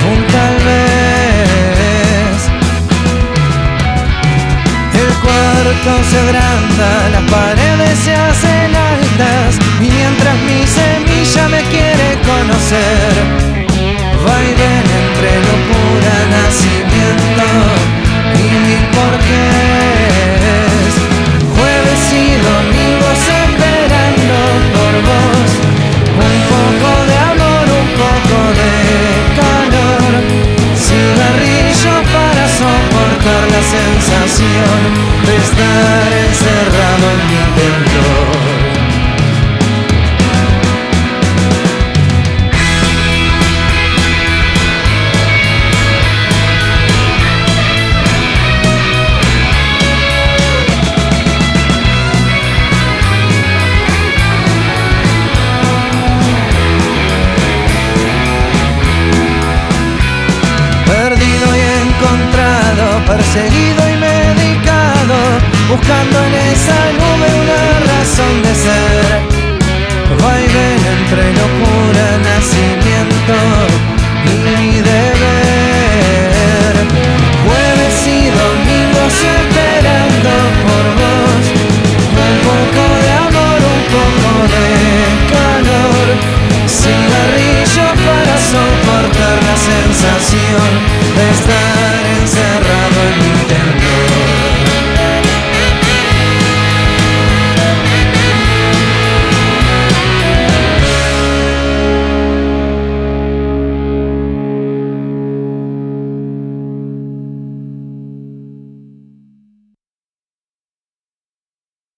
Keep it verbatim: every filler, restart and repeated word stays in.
un tal vez. El cuarto se agranda, las paredes se hacen altas, y mientras mi semilla me quiere conocer, va y ven entre locura, nacimiento y mil porqués. Jueves y domingos esperando por vos, un poco de amor, un poco de calor, cigarrillo para soportar la sensación de estar encerrado en mi interior. Perseguido y medicado, buscando en esa nube una razón de ser. Va y ven entre locura, nacimiento y de